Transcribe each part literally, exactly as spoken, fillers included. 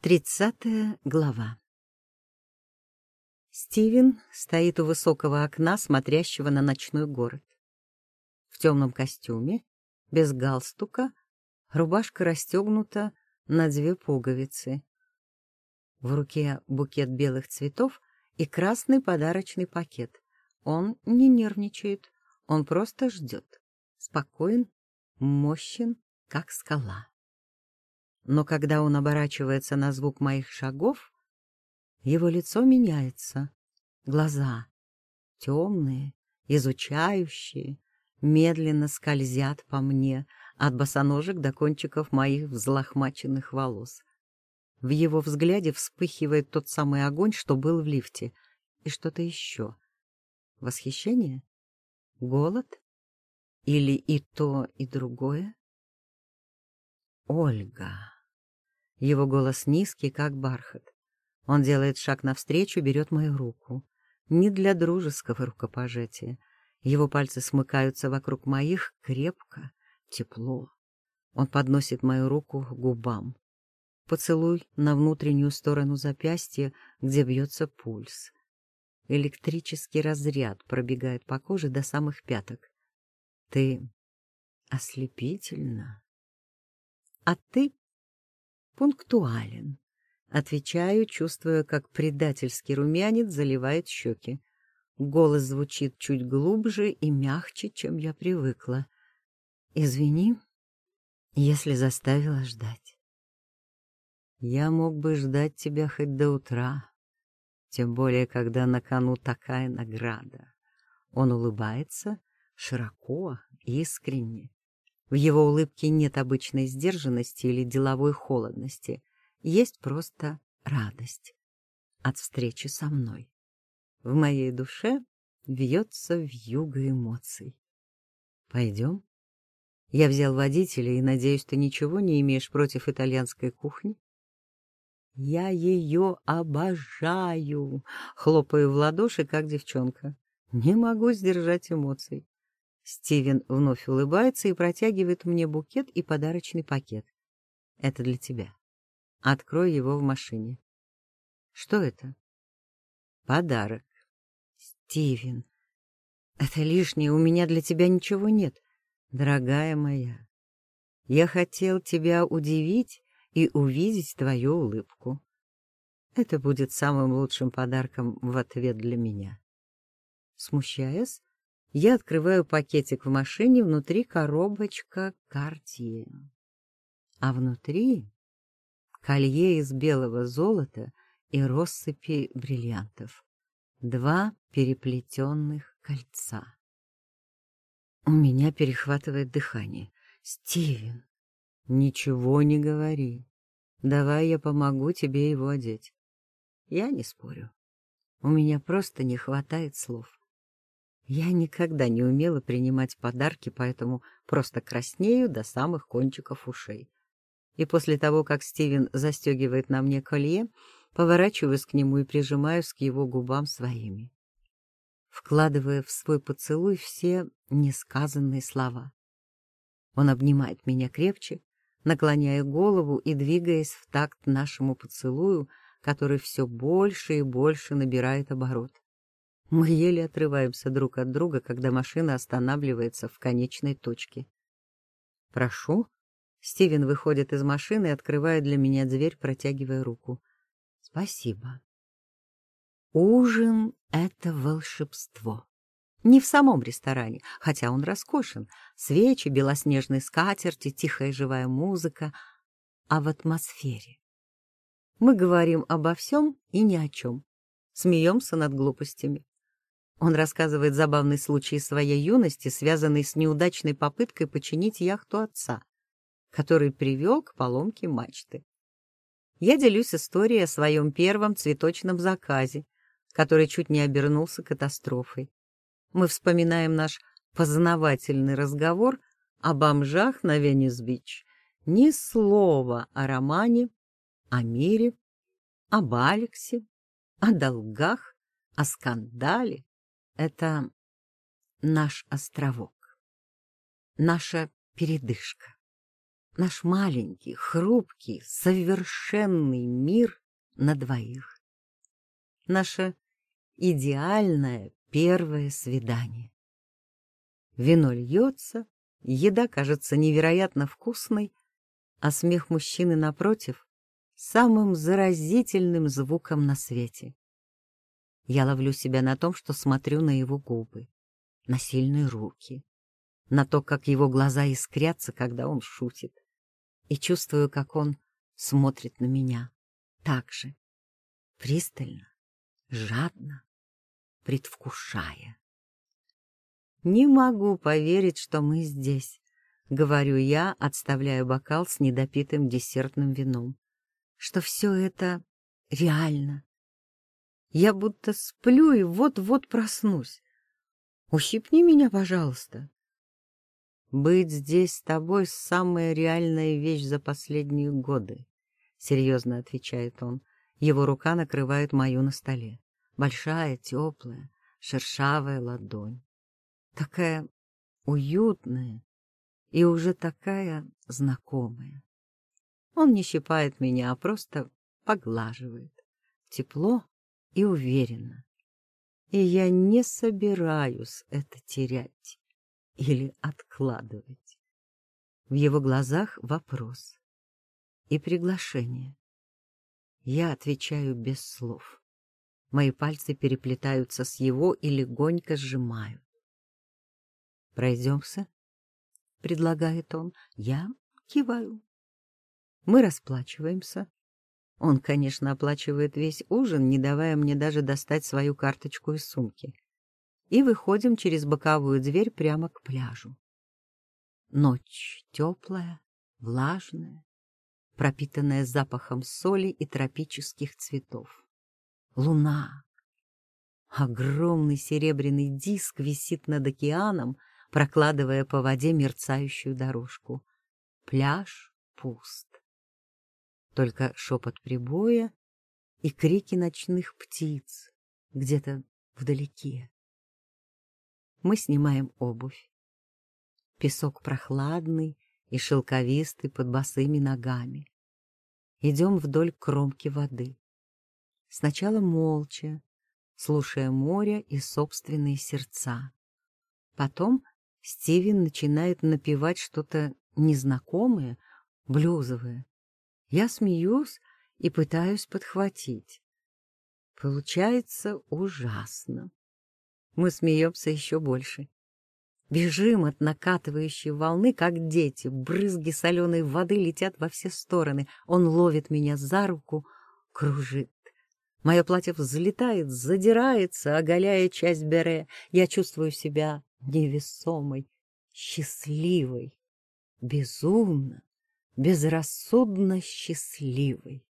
Тридцатая глава. Стивен стоит у высокого окна, смотрящего на ночной город. В темном костюме, без галстука, рубашка расстегнута на две пуговицы. В руке букет белых цветов и красный подарочный пакет. Он не нервничает, он просто ждет. Спокоен, мощен, как скала. Но когда он оборачивается на звук моих шагов, его лицо меняется. Глаза темные, изучающие, медленно скользят по мне от босоножек до кончиков моих взлохмаченных волос. В его взгляде вспыхивает тот самый огонь, что был в лифте, и что-то еще. Восхищение? Голод? Или и то, и другое? Ольга. Его голос низкий, как бархат. Он делает шаг навстречу, берет мою руку. Не для дружеского рукопожатия. Его пальцы смыкаются вокруг моих крепко, тепло. Он подносит мою руку к губам. Поцелуй на внутреннюю сторону запястья, где бьется пульс. Электрический разряд пробегает по коже до самых пяток. Ты ослепительна. А ты пунктуален. Отвечаю, чувствуя, как предательский румянец заливает щеки. Голос звучит чуть глубже и мягче, чем я привыкла. Извини, если заставила ждать. Я мог бы ждать тебя хоть до утра, тем более, когда на кону такая награда. Он улыбается широко, искренне. В его улыбке нет обычной сдержанности или деловой холодности. Есть просто радость от встречи со мной. В моей душе вьется вьюга эмоций. Пойдем? Я взял водителя, и, надеюсь, ты ничего не имеешь против итальянской кухни? Я ее обожаю, хлопаю в ладоши, как девчонка. Не могу сдержать эмоций. Стивен вновь улыбается и протягивает мне букет и подарочный пакет. Это для тебя. Открой его в машине. Что это? Подарок. Стивен, это лишнее, у меня для тебя ничего нет. Дорогая моя, я хотел тебя удивить и увидеть твою улыбку. Это будет самым лучшим подарком в ответ для меня. Смущаясь, я открываю пакетик в машине, внутри коробочка Cartier. А внутри колье из белого золота и россыпи бриллиантов. Два переплетенных кольца. У меня перехватывает дыхание. Стивен, ничего не говори. Давай я помогу тебе его одеть. Я не спорю. У меня просто не хватает слов. Я никогда не умела принимать подарки, поэтому просто краснею до самых кончиков ушей. И после того, как Стивен застегивает на мне колье, поворачиваюсь к нему и прижимаюсь к его губам своими, вкладывая в свой поцелуй все несказанные слова. Он обнимает меня крепче, наклоняя голову и двигаясь в такт нашему поцелую, который все больше и больше набирает оборот. Мы еле отрываемся друг от друга, когда машина останавливается в конечной точке. «Прошу». Стивен выходит из машины и открывает для меня дверь, протягивая руку. «Спасибо». Ужин — это волшебство. Не в самом ресторане, хотя он роскошен. Свечи, белоснежные скатерти, тихая живая музыка, а в атмосфере. Мы говорим обо всем и ни о чем. Смеемся над глупостями. Он рассказывает забавный случай своей юности, связанный с неудачной попыткой починить яхту отца, который привел к поломке мачты. Я делюсь историей о своем первом цветочном заказе, который чуть не обернулся катастрофой. Мы вспоминаем наш познавательный разговор о бомжах на Венес-Бич. Ни слова о романе, о мире, об Алексе, о долгах, о скандале. Это наш островок, наша передышка. наш маленький, хрупкий, совершенный мир на двоих. Наше идеальное первое свидание. Вино льется, еда кажется невероятно вкусной, а смех мужчины напротив — самым заразительным звуком на свете. Я ловлю себя на том, что смотрю на его губы, на сильные руки, на то, как его глаза искрятся, когда он шутит, и чувствую, как он смотрит на меня так же, пристально, жадно, предвкушая. «Не могу поверить, что мы здесь», — говорю я, отставляя бокал с недопитым десертным вином, «что все это реально. Я будто сплю и вот-вот проснусь. Ущипни меня, пожалуйста». «Быть здесь с тобой — самая реальная вещь за последние годы», — серьезно отвечает он. Его рука накрывает мою на столе. Большая, теплая, шершавая ладонь. Такая уютная и уже такая знакомая. Он не щипает меня, а просто поглаживает. Тепло и уверенно. И я не собираюсь это терять или откладывать. В его глазах вопрос и приглашение. Я отвечаю без слов. Мои пальцы переплетаются с его и легонько сжимают. «Пройдемся?» — предлагает он. Я киваю. Мы расплачиваемся. Он, конечно, оплачивает весь ужин, не давая мне даже достать свою карточку из сумки. И выходим через боковую дверь прямо к пляжу. Ночь теплая, влажная, пропитанная запахом соли и тропических цветов. Луна. Огромный серебряный диск висит над океаном, прокладывая по воде мерцающую дорожку. Пляж пуст. Только шепот прибоя и крики ночных птиц где-то вдалеке. Мы снимаем обувь. Песок прохладный и шелковистый под босыми ногами. Идем вдоль кромки воды. Сначала молча, слушая море и собственные сердца. Потом Стивен начинает напевать что-то незнакомое, блюзовое. Я смеюсь и пытаюсь подхватить. Получается ужасно. Мы смеемся еще больше. Бежим от накатывающей волны, как дети. Брызги соленой воды летят во все стороны. Он ловит меня за руку, кружит. Мое платье взлетает, задирается, оголяя часть бере. Я чувствую себя невесомой, счастливой, безумно, безрассудно счастливой.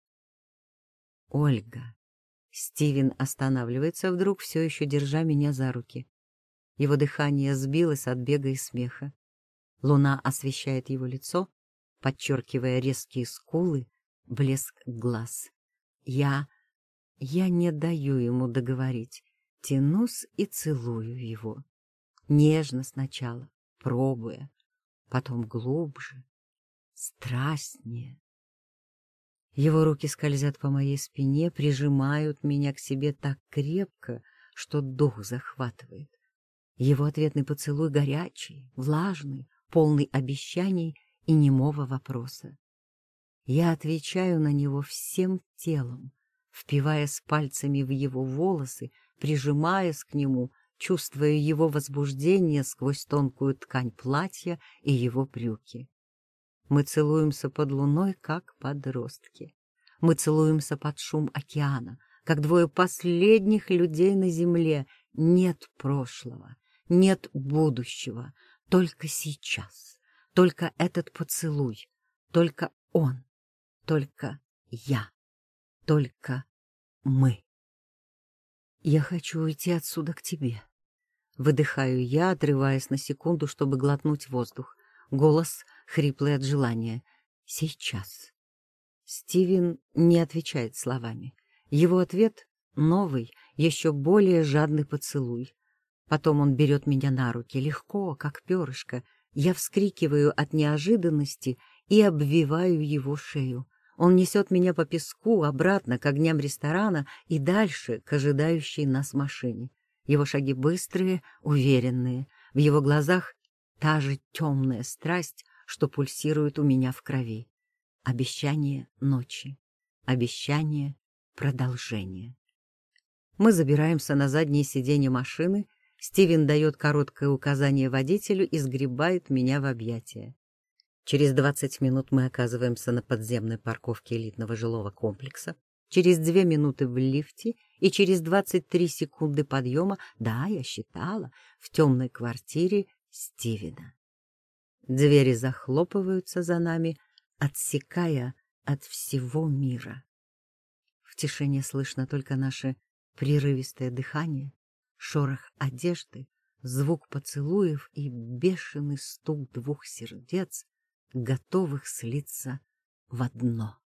Ольга. Стивен останавливается вдруг, все еще держа меня за руки. Его дыхание сбилось от бега и смеха. Луна освещает его лицо, подчеркивая резкие скулы, блеск глаз. Я... я не даю ему договорить. Тянусь и целую его. Нежно сначала, пробуя, потом глубже, страстнее. Его руки скользят по моей спине, прижимают меня к себе так крепко, что дух захватывает. Его ответный поцелуй горячий, влажный, полный обещаний и немого вопроса. Я отвечаю на него всем телом, впиваясь пальцами в его волосы, прижимаясь к нему, чувствуя его возбуждение сквозь тонкую ткань платья и его брюки. Мы целуемся под луной, как подростки. Мы целуемся под шум океана, как двое последних людей на земле. Нет прошлого, нет будущего, только сейчас, только этот поцелуй, только он, только я, только мы. Я хочу уйти отсюда к тебе. Выдыхаю я, отрываясь на секунду, чтобы глотнуть воздух. Голос хриплый от желания. Сейчас. Стивен не отвечает словами. Его ответ — новый, еще более жадный поцелуй. Потом он берет меня на руки, легко, как перышко. Я вскрикиваю от неожиданности и обвиваю его шею. Он несет меня по песку обратно к огням ресторана и дальше к ожидающей нас машине. Его шаги быстрые, уверенные. В его глазах та же темная страсть, что пульсирует у меня в крови. Обещание ночи. Обещание продолжения. Мы забираемся на заднее сиденье машины. Стивен дает короткое указание водителю и сгребает меня в объятия. Через двадцать минут мы оказываемся на подземной парковке элитного жилого комплекса, через две минуты в лифте и через двадцать три секунды подъема, да, я считала, в темной квартире Стивена. Двери захлопываются за нами, отсекая от всего мира. В тишине слышно только наше прерывистое дыхание, шорох одежды, звук поцелуев и бешеный стук двух сердец, готовых слиться в одно.